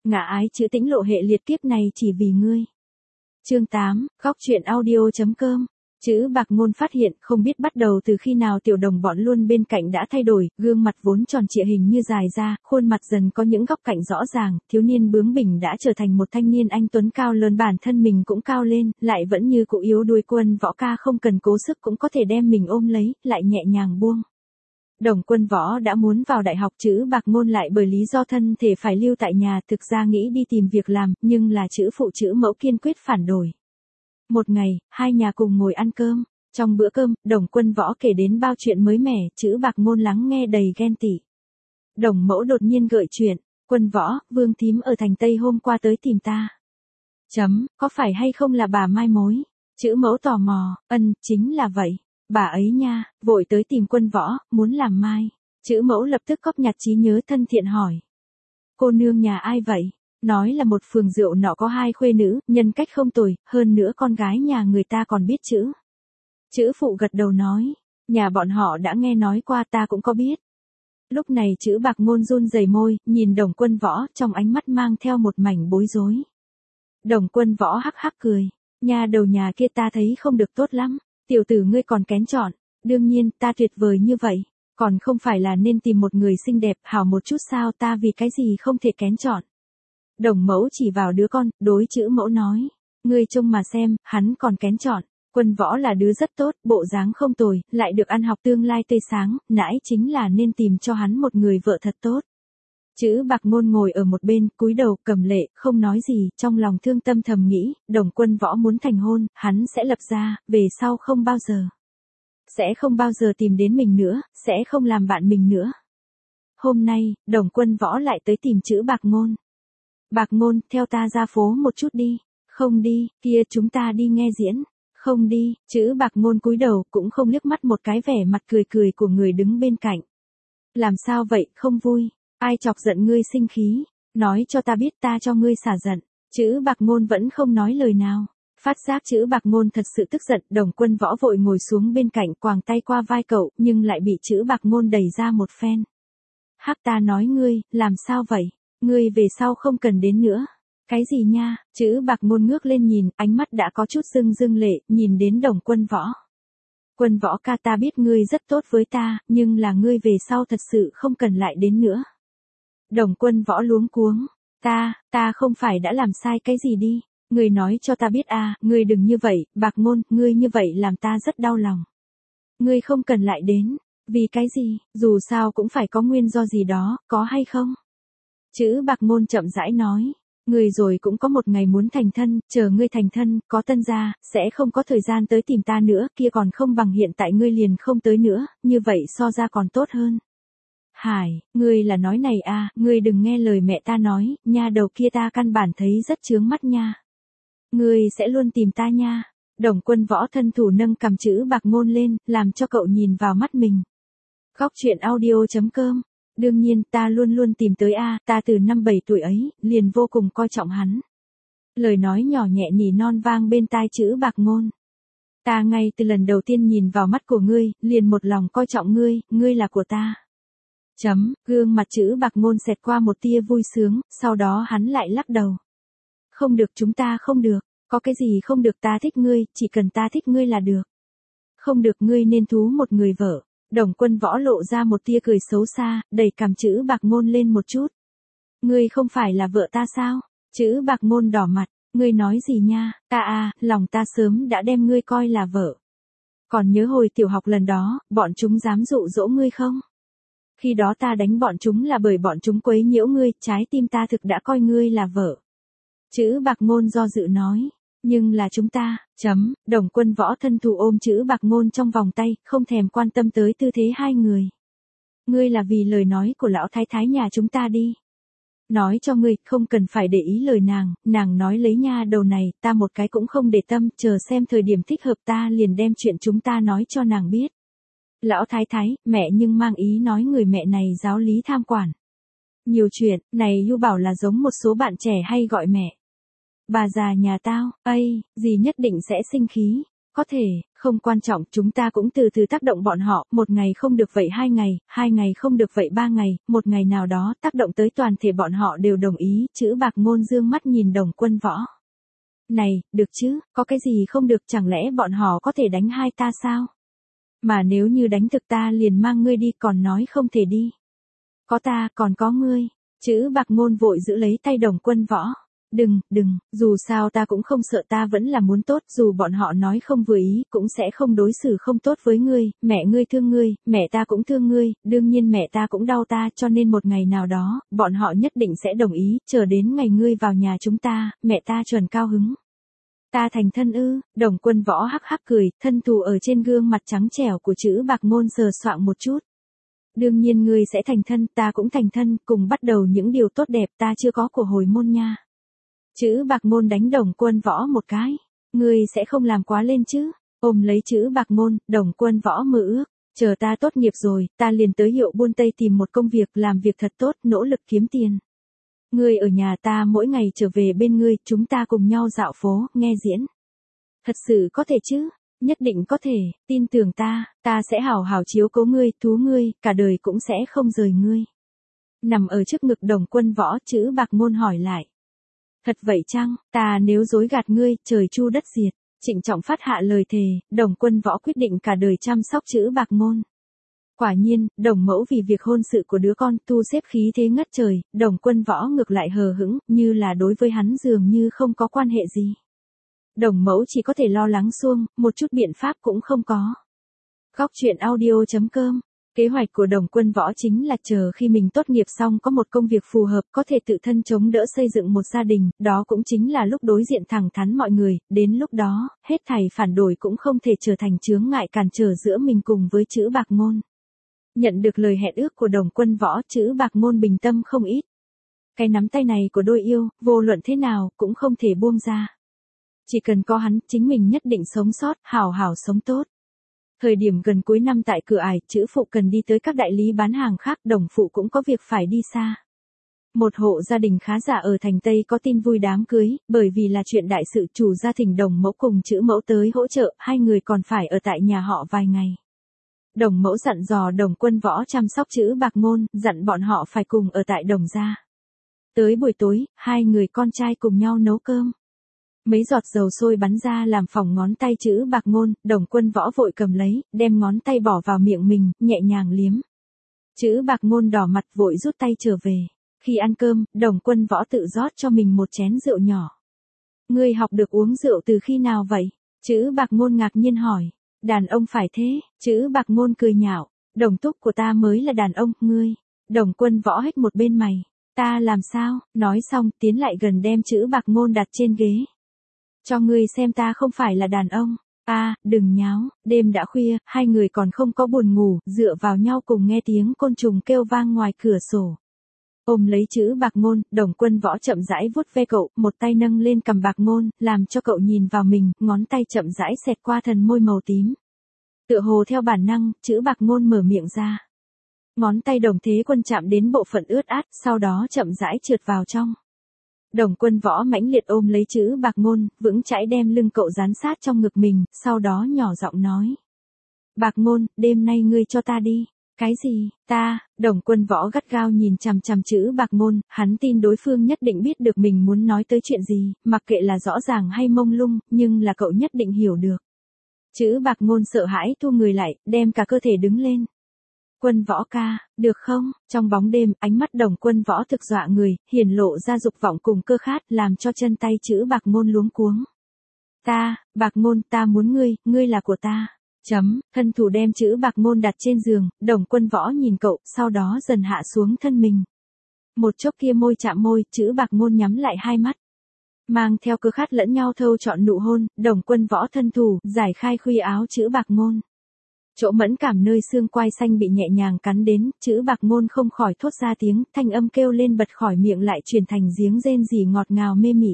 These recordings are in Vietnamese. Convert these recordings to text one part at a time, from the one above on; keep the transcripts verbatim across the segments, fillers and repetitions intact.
Ngã ái chữ Tĩnh lộ hệ liệt kiếp này chỉ vì ngươi. Chương tám, góc truyện audio chấm com. Chữ Bạc Ngôn phát hiện không biết bắt đầu từ khi nào tiểu đồng bọn luôn bên cạnh đã thay đổi, gương mặt vốn tròn trịa hình như dài ra, khuôn mặt dần có những góc cạnh rõ ràng, thiếu niên bướng bỉnh đã trở thành một thanh niên anh tuấn cao lớn, bản thân mình cũng cao lên, lại vẫn như cụ yếu đuôi Quân Võ ca không cần cố sức cũng có thể đem mình ôm lấy, lại nhẹ nhàng buông. Đồng Quân Võ đã muốn vào đại học, Chữ Bạc Ngôn lại bởi lý do thân thể phải lưu tại nhà, thực ra nghĩ đi tìm việc làm, nhưng là chữ phụ chữ mẫu kiên quyết phản đối. Một ngày, hai nhà cùng ngồi ăn cơm. Trong bữa cơm, Đồng Quân Võ kể đến bao chuyện mới mẻ, Chữ Bạc Ngôn lắng nghe đầy ghen tị. Đồng mẫu đột nhiên gợi chuyện, Quân Võ, Vương thím ở thành Tây hôm qua tới tìm ta. Chấm, có phải hay không là bà mai mối? Chữ mẫu tò mò, ân, chính là vậy. Bà ấy nha, vội tới tìm Quân Võ, muốn làm mai. Chữ mẫu lập tức cóp nhặt trí nhớ thân thiện hỏi. Cô nương nhà ai vậy? Nói là một phường rượu nọ có hai khuê nữ, nhân cách không tồi, hơn nữa con gái nhà người ta còn biết chữ. Chữ phụ gật đầu nói, nhà bọn họ đã nghe nói qua, ta cũng có biết. Lúc này Chữ Bạc Ngôn run rẩy môi, nhìn Đồng Quân Võ, trong ánh mắt mang theo một mảnh bối rối. Đồng Quân Võ hắc hắc cười, nhà đầu nhà kia ta thấy không được tốt lắm, tiểu tử ngươi còn kén chọn, đương nhiên ta tuyệt vời như vậy, còn không phải là nên tìm một người xinh đẹp hảo một chút sao, ta vì cái gì không thể kén chọn. Đồng mẫu chỉ vào đứa con, đối Chữ mẫu nói, ngươi trông mà xem, hắn còn kén chọn. Quân Võ là đứa rất tốt, bộ dáng không tồi, lại được ăn học, tương lai tươi sáng, nãy chính là nên tìm cho hắn một người vợ thật tốt. Chữ Bạc Ngôn ngồi ở một bên, cúi đầu, cầm lệ, không nói gì, trong lòng thương tâm thầm nghĩ, Đồng Quân Võ muốn thành hôn, hắn sẽ lập gia, về sau không bao giờ. Sẽ không bao giờ tìm đến mình nữa, sẽ không làm bạn mình nữa. Hôm nay, Đồng Quân Võ lại tới tìm Chữ Bạc Ngôn. Bạc Ngôn, theo ta ra phố một chút đi. Không đi, kia chúng ta đi nghe diễn. Không đi, Chữ Bạc Ngôn cúi đầu, cũng không liếc mắt một cái vẻ mặt cười cười của người đứng bên cạnh. Làm sao vậy, không vui? Ai chọc giận ngươi sinh khí? Nói cho ta biết, ta cho ngươi xả giận. Chữ Bạc Ngôn vẫn không nói lời nào. Phát giác Chữ Bạc Ngôn thật sự tức giận, Đồng Quân Võ vội ngồi xuống bên cạnh, quàng tay qua vai cậu, nhưng lại bị Chữ Bạc Ngôn đẩy ra một phen. Hắc, ta nói ngươi, làm sao vậy? Ngươi về sau không cần đến nữa. Cái gì nha? Chữ Bạc Ngôn ngước lên nhìn, ánh mắt đã có chút rưng rưng lệ, nhìn đến Đồng Quân Võ. Quân Võ ca, ta biết ngươi rất tốt với ta, nhưng là ngươi về sau thật sự không cần lại đến nữa. Đồng Quân Võ luống cuống. Ta, ta không phải đã làm sai cái gì đi. Ngươi nói cho ta biết à, ngươi đừng như vậy, Bạc Ngôn, ngươi như vậy làm ta rất đau lòng. Ngươi không cần lại đến. Vì cái gì? Dù sao cũng phải có nguyên do gì đó, có hay không? Chữ Bạc Ngôn chậm rãi nói. Ngươi rồi cũng có một ngày muốn thành thân, chờ ngươi thành thân, có tân gia, sẽ không có thời gian tới tìm ta nữa, kia còn không bằng hiện tại ngươi liền không tới nữa, như vậy so ra còn tốt hơn. Hải, ngươi là nói này à, ngươi đừng nghe lời mẹ ta nói, nha đầu kia ta căn bản thấy rất chướng mắt nha. Ngươi sẽ luôn tìm ta nha. Đồng Quân Võ thân thủ nâng cầm Chữ Bạc Ngôn lên, làm cho cậu nhìn vào mắt mình. Góc truyện audio chấm com. Đương nhiên, ta luôn luôn tìm tới a, ta từ năm bảy tuổi ấy, liền vô cùng coi trọng hắn. Lời nói nhỏ nhẹ nỉ non vang bên tai Chữ Bạc Ngôn. Ta ngay từ lần đầu tiên nhìn vào mắt của ngươi, liền một lòng coi trọng ngươi, ngươi là của ta. Chấm, gương mặt Chữ Bạc Ngôn xẹt qua một tia vui sướng, sau đó hắn lại lắc đầu. Không được, chúng ta không được, có cái gì không được, ta thích ngươi, chỉ cần ta thích ngươi là được. Không được, ngươi nên thú một người vợ. Đồng Quân Võ lộ ra một tia cười xấu xa, đẩy cằm Chữ Bạc Ngôn lên một chút. Ngươi không phải là vợ ta sao? Chữ Bạc Ngôn đỏ mặt, ngươi nói gì nha? Ta à, lòng ta sớm đã đem ngươi coi là vợ. Còn nhớ hồi tiểu học lần đó, bọn chúng dám dụ dỗ ngươi không? Khi đó ta đánh bọn chúng là bởi bọn chúng quấy nhiễu ngươi, trái tim ta thực đã coi ngươi là vợ. Chữ Bạc Ngôn do dự nói. Nhưng là chúng ta, chấm, Đồng Quân Võ thân thủ ôm Chữ Bạc Ngôn trong vòng tay, không thèm quan tâm tới tư thế hai người. Ngươi là vì lời nói của lão thái thái nhà chúng ta đi. Nói cho ngươi, không cần phải để ý lời nàng, nàng nói lấy nha đầu này, ta một cái cũng không để tâm, chờ xem thời điểm thích hợp ta liền đem chuyện chúng ta nói cho nàng biết. Lão thái thái, mẹ nhưng mang ý nói người mẹ này giáo lý tham quản. Nhiều chuyện, này Yu bảo là giống một số bạn trẻ hay gọi mẹ. Bà già nhà tao, ây, gì nhất định sẽ sinh khí. Có thể, không quan trọng, chúng ta cũng từ từ tác động bọn họ, một ngày không được vậy hai ngày, hai ngày không được vậy ba ngày, một ngày nào đó tác động tới toàn thể bọn họ đều đồng ý, Chữ Bạc Ngôn dương mắt nhìn Đồng Quân Võ. Này, được chứ, có cái gì không được, chẳng lẽ bọn họ có thể đánh hai ta sao? Mà nếu như đánh thực ta liền mang ngươi đi, còn nói không thể đi. Có ta, còn có ngươi. Chữ Bạc Ngôn vội giữ lấy tay Đồng Quân Võ. Đừng, đừng, dù sao ta cũng không sợ, ta vẫn là muốn tốt, dù bọn họ nói không vừa ý, cũng sẽ không đối xử không tốt với ngươi, mẹ ngươi thương ngươi, mẹ ta cũng thương ngươi, đương nhiên mẹ ta cũng đau ta, cho nên một ngày nào đó, bọn họ nhất định sẽ đồng ý, chờ đến ngày ngươi vào nhà chúng ta, mẹ ta chuẩn cao hứng. Ta thành thân ư? Đồng Quân Võ hắc hắc cười, thân thù ở trên gương mặt trắng trẻo của Chữ Bạc Ngôn sờ soạng một chút. Đương nhiên ngươi sẽ thành thân, ta cũng thành thân, cùng bắt đầu những điều tốt đẹp ta chưa có của hồi môn nha. Chữ Bạc Ngôn đánh Đồng Quân Võ một cái. Ngươi sẽ không làm quá lên chứ? Ôm lấy Chữ Bạc Ngôn, Đồng Quân Võ mơ ước. Chờ ta tốt nghiệp rồi, ta liền tới Hiệu Buôn Tây tìm một công việc, làm việc thật tốt, nỗ lực kiếm tiền. Ngươi ở nhà ta mỗi ngày trở về bên ngươi, chúng ta cùng nhau dạo phố, nghe diễn. Thật sự có thể chứ? Nhất định có thể, tin tưởng ta, ta sẽ hảo hảo chiếu cố ngươi, thú ngươi, cả đời cũng sẽ không rời ngươi. Nằm ở trước ngực Đồng Quân Võ, Chữ Bạc Ngôn hỏi lại. Thật vậy chăng, ta nếu dối gạt ngươi, trời chu đất diệt. Trịnh trọng phát hạ lời thề, Đồng Quân Võ quyết định cả đời chăm sóc Chữ Bạc Ngôn. Quả nhiên, Đồng mẫu vì việc hôn sự của đứa con thu xếp khí thế ngất trời, Đồng Quân Võ ngược lại hờ hững, như là đối với hắn dường như không có quan hệ gì. Đồng mẫu chỉ có thể lo lắng suông, một chút biện pháp cũng không có. Góc truyện audio chấm com. Kế hoạch của Đồng Quân Võ chính là chờ khi mình tốt nghiệp xong có một công việc phù hợp, có thể tự thân chống đỡ xây dựng một gia đình, đó cũng chính là lúc đối diện thẳng thắn mọi người, đến lúc đó, hết thảy phản đối cũng không thể trở thành chướng ngại cản trở giữa mình cùng với Chữ Bạc Ngôn. Nhận được lời hẹn ước của Đồng Quân Võ, Chữ Bạc Ngôn bình tâm không ít. Cái nắm tay này của đôi yêu, vô luận thế nào, cũng không thể buông ra. Chỉ cần có hắn, chính mình nhất định sống sót, hảo hảo sống tốt. Thời điểm gần cuối năm tại cửa ải, Chữ phụ cần đi tới các đại lý bán hàng khác, Đồng phụ cũng có việc phải đi xa. Một hộ gia đình khá giả ở thành Tây có tin vui đám cưới, bởi vì là chuyện đại sự, chủ gia thỉnh Đồng mẫu cùng Chữ mẫu tới hỗ trợ, hai người còn phải ở tại nhà họ vài ngày. Đồng mẫu dặn dò Đồng Quân Võ chăm sóc Chữ Bạc Ngôn, dặn bọn họ phải cùng ở tại Đồng gia. Tới buổi tối, hai người con trai cùng nhau nấu cơm. Mấy giọt dầu sôi bắn ra làm phỏng ngón tay Chữ Bạc Ngôn, Đồng Quân Võ vội cầm lấy, đem ngón tay bỏ vào miệng mình, nhẹ nhàng liếm. Chữ Bạc Ngôn đỏ mặt vội rút tay trở về. Khi ăn cơm, Đồng Quân Võ tự rót cho mình một chén rượu nhỏ. Ngươi học được uống rượu từ khi nào vậy? Chữ Bạc Ngôn ngạc nhiên hỏi. Đàn ông phải thế, Chữ Bạc Ngôn cười nhạo. Đồng túc của ta mới là đàn ông, ngươi. Đồng Quân Võ hết một bên mày. Ta làm sao? Nói xong, tiến lại gần đem Chữ Bạc Ngôn đặt trên ghế. Cho ngươi xem ta không phải là đàn ông. A, à, đừng nháo, đêm đã khuya, hai người còn không có buồn ngủ, dựa vào nhau cùng nghe tiếng côn trùng kêu vang ngoài cửa sổ. Ôm lấy Chữ Bạc Ngôn, Đồng Quân Võ chậm rãi vuốt ve cậu, một tay nâng lên cằm Bạc Ngôn, làm cho cậu nhìn vào mình, ngón tay chậm rãi xẹt qua thần môi màu tím. Tựa hồ theo bản năng, Chữ Bạc Ngôn mở miệng ra. Ngón tay Đồng Thế Quân chạm đến bộ phận ướt át, sau đó chậm rãi trượt vào trong. Đồng Quân Võ mãnh liệt ôm lấy Chữ Bạc Ngôn, vững chãi đem lưng cậu dán sát trong ngực mình, sau đó nhỏ giọng nói. Bạc Ngôn, đêm nay ngươi cho ta đi. Cái gì, ta? Đồng Quân Võ gắt gao nhìn chằm chằm Chữ Bạc Ngôn, hắn tin đối phương nhất định biết được mình muốn nói tới chuyện gì, mặc kệ là rõ ràng hay mông lung, nhưng là cậu nhất định hiểu được. Chữ Bạc Ngôn sợ hãi thu người lại, đem cả cơ thể đứng lên. Quân Võ ca, được không? Trong bóng đêm, ánh mắt Đồng Quân Võ thực dọa người, hiển lộ ra dục vọng cùng cơ khát, làm cho chân tay Chữ Bạc Ngôn luống cuống. Ta, Bạc Ngôn, ta muốn ngươi, ngươi là của ta. Chấm, thân thủ đem Chữ Bạc Ngôn đặt trên giường, Đồng Quân Võ nhìn cậu, sau đó dần hạ xuống thân mình. Một chốc kia môi chạm môi, Chữ Bạc Ngôn nhắm lại hai mắt. Mang theo cơ khát lẫn nhau thâu trọn nụ hôn, Đồng Quân Võ thân thủ, giải khai khuy áo Chữ Bạc Ngôn. Chỗ mẫn cảm nơi xương quai xanh bị nhẹ nhàng cắn đến, Chữ Bạc Ngôn không khỏi thốt ra tiếng, thanh âm kêu lên bật khỏi miệng lại truyền thành giếng rên rỉ ngọt ngào mê mị.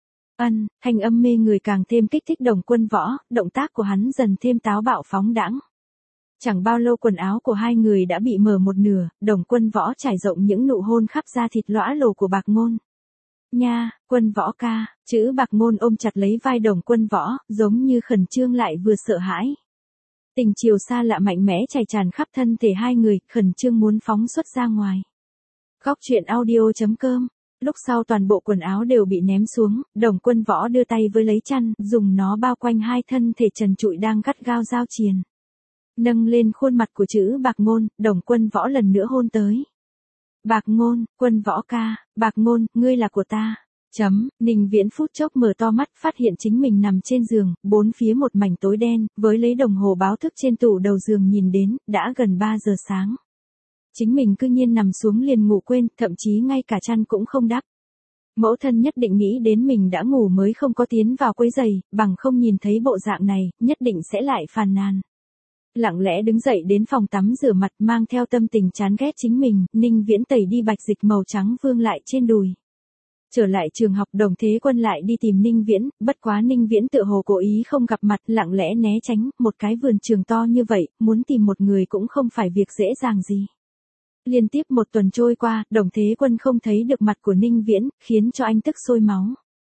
Ân, thanh âm mê người càng thêm kích thích Đồng Quân Võ, động tác của hắn dần thêm táo bạo phóng đãng. Chẳng bao lâu quần áo của hai người đã bị mở một nửa, Đồng Quân Võ trải rộng những nụ hôn khắp da thịt lõa lồ của Bạc Ngôn. Nha, Quân Võ ca, chữ Bạc Ngôn ôm chặt lấy vai Đồng Quân Võ, giống như khẩn trương lại vừa sợ hãi. Tình chiều xa lạ mạnh mẽ chảy tràn khắp thân thể hai người, khẩn trương muốn phóng xuất ra ngoài. Góc truyện audio chấm com. Lúc sau toàn bộ quần áo đều bị ném xuống, Đồng Quân Võ đưa tay với lấy chăn, dùng nó bao quanh hai thân thể trần trụi đang gắt gao giao triền. Nâng lên khuôn mặt của chữ Bạc Ngôn, Đồng Quân Võ lần nữa hôn tới. Bạc Ngôn, Quân Võ ca, Bạc Ngôn, ngươi là của ta. Chấm, Ninh Viễn phút chốc mở to mắt, phát hiện chính mình nằm trên giường, bốn phía một mảnh tối đen, với lấy đồng hồ báo thức trên tủ đầu giường nhìn đến, đã gần ba giờ sáng. Chính mình cư nhiên nằm xuống liền ngủ quên, thậm chí ngay cả chăn cũng không đắp. Mẫu thân nhất định nghĩ đến mình đã ngủ mới không có tiến vào quấy giày, bằng không nhìn thấy bộ dạng này, nhất định sẽ lại phàn nàn. Lặng lẽ đứng dậy đến phòng tắm rửa mặt, mang theo tâm tình chán ghét chính mình, Ninh Viễn tẩy đi bạch dịch màu trắng vương lại trên đùi. Trở lại trường học, Đồng Thế Quân lại đi tìm Ninh Viễn, bất quá Ninh Viễn tựa hồ cố ý không gặp mặt, lặng lẽ né tránh, một cái vườn trường to như vậy, muốn tìm một người cũng không phải việc dễ dàng gì. Liên tiếp một tuần trôi qua, Đồng Thế Quân không thấy được mặt của Ninh Viễn, khiến cho anh tức sôi máu.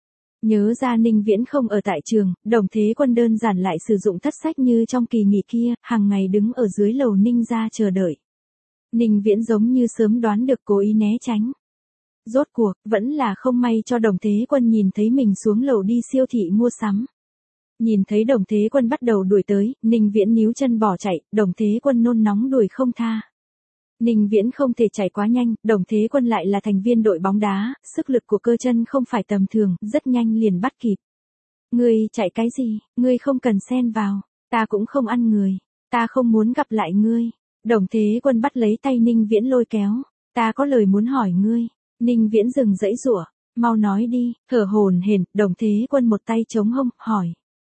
Nhớ ra Ninh Viễn không ở tại trường, Đồng Thế Quân đơn giản lại sử dụng thất sách như trong kỳ nghỉ kia, hàng ngày đứng ở dưới lầu Ninh gia chờ đợi. Ninh Viễn giống như sớm đoán được cố ý né tránh. Rốt cuộc, vẫn là không may cho Đồng Thế Quân nhìn thấy mình xuống lầu đi siêu thị mua sắm. Nhìn thấy Đồng Thế Quân bắt đầu đuổi tới, Ninh Viễn níu chân bỏ chạy, Đồng Thế Quân nôn nóng đuổi không tha. Ninh Viễn không thể chạy quá nhanh, Đồng Thế Quân lại là thành viên đội bóng đá, sức lực của cơ chân không phải tầm thường, rất nhanh liền bắt kịp. Ngươi chạy cái gì, ngươi không cần xen vào, ta cũng không ăn người, ta không muốn gặp lại ngươi. Đồng Thế Quân bắt lấy tay Ninh Viễn lôi kéo, ta có lời muốn hỏi ngươi. Ninh Viễn dừng dãy giụa, mau nói đi, thở hổn hển, Đồng Thế Quân một tay chống hông, hỏi.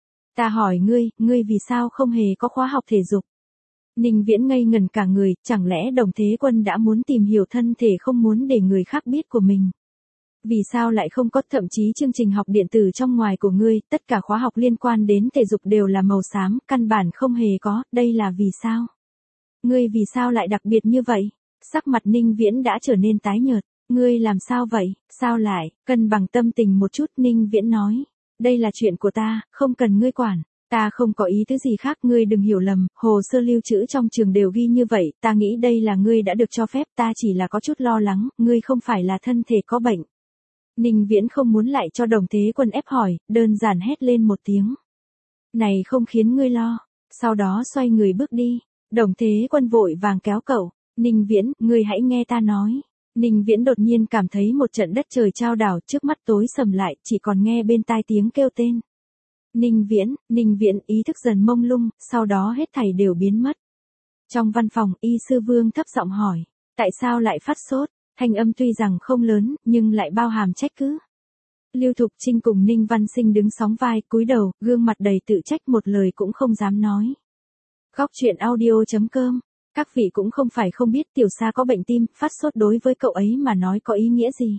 Ta hỏi ngươi, ngươi vì sao không hề có khóa học thể dục? Ninh Viễn ngây ngẩn cả người, chẳng lẽ Đồng Thế Quân đã muốn tìm hiểu thân thể không muốn để người khác biết của mình? Vì sao lại không có, thậm chí chương trình học điện tử trong ngoài của ngươi, tất cả khóa học liên quan đến thể dục đều là màu xám, căn bản không hề có, đây là vì sao? Ngươi vì sao lại đặc biệt như vậy? Sắc mặt Ninh Viễn đã trở nên tái nhợt. Ngươi làm sao vậy, sao lại, cân bằng tâm tình một chút, Ninh Viễn nói. Đây là chuyện của ta, không cần ngươi quản. Ta không có ý tứ gì khác, ngươi đừng hiểu lầm, hồ sơ lưu trữ trong trường đều ghi như vậy, ta nghĩ đây là ngươi đã được cho phép, ta chỉ là có chút lo lắng, ngươi không phải là thân thể có bệnh. Ninh Viễn không muốn lại cho Đồng Thế Quân ép hỏi, đơn giản hét lên một tiếng. Này không khiến ngươi lo, sau đó xoay người bước đi, Đồng Thế Quân vội vàng kéo cậu, Ninh Viễn, ngươi hãy nghe ta nói. Ninh Viễn đột nhiên cảm thấy một trận đất trời chao đảo, trước mắt tối sầm lại, chỉ còn nghe bên tai tiếng kêu tên. Ninh Viễn, Ninh Viễn, ý thức dần mông lung, sau đó hết thảy đều biến mất. Trong văn phòng, y sư Vương thấp giọng hỏi, tại sao lại phát sốt? Thanh âm tuy rằng không lớn, nhưng lại bao hàm trách cứ. Lưu Thục Trinh cùng Ninh Văn Sinh đứng sóng vai, cúi đầu, gương mặt đầy tự trách, một lời cũng không dám nói. Góc truyện audio chấm com. Các vị cũng không phải không biết Tiểu Sa có bệnh tim, phát sốt đối với cậu ấy mà nói có ý nghĩa gì.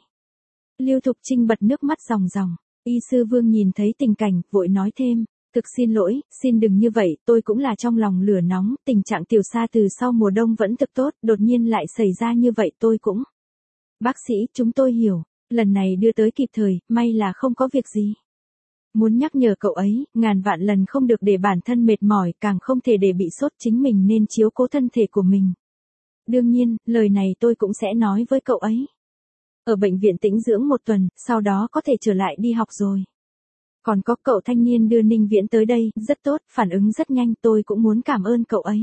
Lưu Thục Trinh bật nước mắt ròng ròng. Y sư Vương nhìn thấy tình cảnh, vội nói thêm, thực xin lỗi, xin đừng như vậy, tôi cũng là trong lòng lửa nóng, tình trạng Tiểu Sa từ sau mùa đông vẫn thực tốt, đột nhiên lại xảy ra như vậy tôi cũng. Bác sĩ, chúng tôi hiểu, lần này đưa tới kịp thời, may là không có việc gì. Muốn nhắc nhở cậu ấy, ngàn vạn lần không được để bản thân mệt mỏi, càng không thể để bị sốt, chính mình nên chiếu cố thân thể của mình. Đương nhiên, lời này tôi cũng sẽ nói với cậu ấy. Ở bệnh viện tĩnh dưỡng một tuần, sau đó có thể trở lại đi học rồi. Còn có cậu thanh niên đưa Ninh Viễn tới đây, rất tốt, phản ứng rất nhanh, tôi cũng muốn cảm ơn cậu ấy.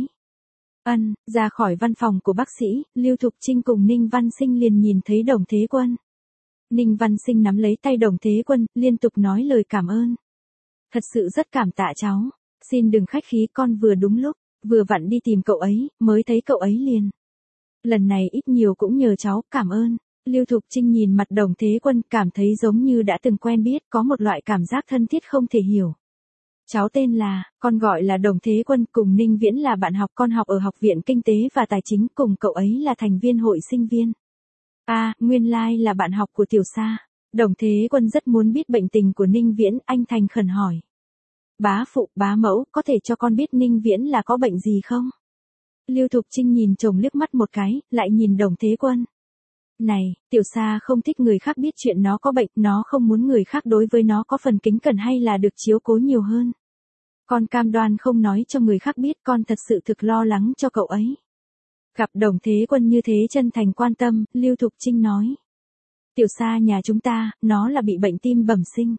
Ân, ra khỏi văn phòng của bác sĩ, Lưu Thục Trinh cùng Ninh Văn Sinh liền nhìn thấy Đồng Thế Quân. Ninh Văn Sinh nắm lấy tay Đồng Thế Quân, liên tục nói lời cảm ơn. Thật sự rất cảm tạ cháu, xin đừng khách khí, con vừa đúng lúc, vừa vặn đi tìm cậu ấy, mới thấy cậu ấy liền. Lần này ít nhiều cũng nhờ cháu, cảm ơn. Lưu Thục Trinh nhìn mặt Đồng Thế Quân, cảm thấy giống như đã từng quen biết, có một loại cảm giác thân thiết không thể hiểu. Cháu tên là, con gọi là Đồng Thế Quân, cùng Ninh Viễn là bạn học, con học ở Học viện Kinh tế và Tài chính, cùng cậu ấy là thành viên hội sinh viên. À, nguyên lai like là bạn học của Tiểu Sa. Đồng Thế Quân rất muốn biết bệnh tình của Ninh Viễn, anh thành khẩn hỏi. Bá phụ, bá mẫu, có thể cho con biết Ninh Viễn là có bệnh gì không? Lưu Thục Trinh nhìn chồng liếc mắt một cái, lại nhìn Đồng Thế Quân. Này, Tiểu Sa không thích người khác biết chuyện nó có bệnh, nó không muốn người khác đối với nó có phần kính cẩn hay là được chiếu cố nhiều hơn. Con cam đoan không nói cho người khác biết, con thật sự thực lo lắng cho cậu ấy. Gặp Đồng Thế Quân như thế chân thành quan tâm, Lưu Thục Trinh nói. Tiểu Sa nhà chúng ta, nó là bị bệnh tim bẩm sinh.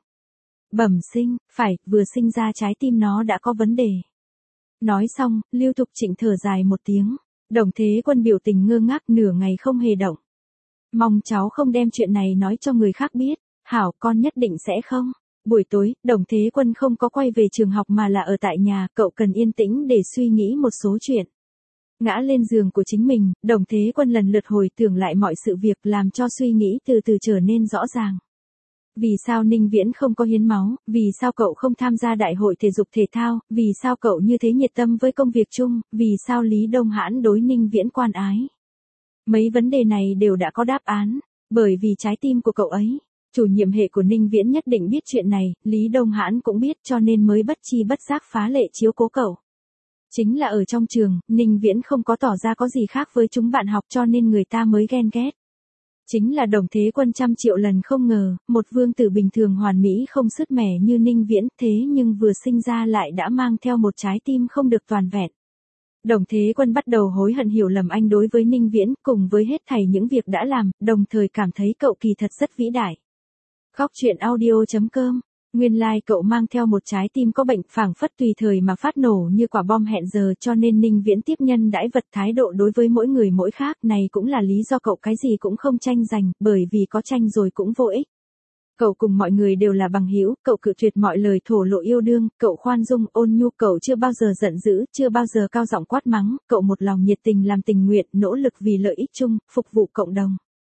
Bẩm sinh, phải, vừa sinh ra trái tim nó đã có vấn đề. Nói xong, Lưu Thục Trịnh thở dài một tiếng. Đồng Thế Quân biểu tình ngơ ngác nửa ngày không hề động. Mong cháu không đem chuyện này nói cho người khác biết. Hảo, con nhất định sẽ không. Buổi tối, Đồng Thế Quân không có quay về trường học mà là ở tại nhà, cậu cần yên tĩnh để suy nghĩ một số chuyện. Ngã lên giường của chính mình, Đồng Thế Quân lần lượt hồi tưởng lại mọi sự việc làm cho suy nghĩ từ từ trở nên rõ ràng. Vì sao Ninh Viễn không có hiến máu, vì sao cậu không tham gia đại hội thể dục thể thao, vì sao cậu như thế nhiệt tâm với công việc chung, vì sao Lý Đông Hãn đối Ninh Viễn quan ái. Mấy vấn đề này đều đã có đáp án, bởi vì trái tim của cậu ấy. Chủ nhiệm hệ của Ninh Viễn nhất định biết chuyện này, Lý Đông Hãn cũng biết cho nên mới bất chi bất giác phá lệ chiếu cố cậu. Chính là ở trong trường, Ninh Viễn không có tỏ ra có gì khác với chúng bạn học cho nên người ta mới ghen ghét. Chính là Đồng Thế Quân trăm triệu lần không ngờ, một vương tử bình thường hoàn mỹ không sứt mẻ như Ninh Viễn thế nhưng vừa sinh ra lại đã mang theo một trái tim không được toàn vẹn. Đồng Thế Quân bắt đầu hối hận hiểu lầm anh đối với Ninh Viễn cùng với hết thảy những việc đã làm, đồng thời cảm thấy cậu kỳ thật rất vĩ đại. Góc truyện audio chấm com. Nguyên lai like cậu mang theo một trái tim có bệnh phảng phất tùy thời mà phát nổ như quả bom hẹn giờ cho nên Ninh Viễn tiếp nhân đãi vật thái độ đối với mỗi người mỗi khác này cũng là lý do cậu cái gì cũng không tranh giành bởi vì có tranh rồi cũng vô ích. Cậu cùng mọi người đều là bằng hữu, cậu cự tuyệt mọi lời thổ lộ yêu đương, cậu khoan dung ôn nhu, cậu chưa bao giờ giận dữ, chưa bao giờ cao giọng quát mắng, cậu một lòng nhiệt tình làm tình nguyện, nỗ lực vì lợi ích chung, phục vụ cộng đồng.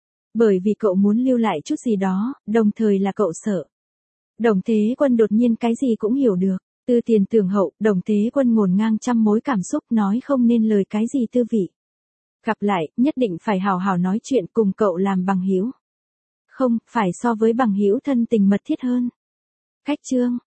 Bởi vì cậu muốn lưu lại chút gì đó, đồng thời là cậu sợ. Đồng Thế Quân đột nhiên cái gì cũng hiểu được, tư tiền tưởng hậu, Đồng Thế Quân ngổn ngang trăm mối cảm xúc nói không nên lời cái gì tư vị. Gặp lại, nhất định phải hào hào nói chuyện cùng cậu làm bằng hữu. Không, phải so với bằng hữu thân tình mật thiết hơn. Cách chương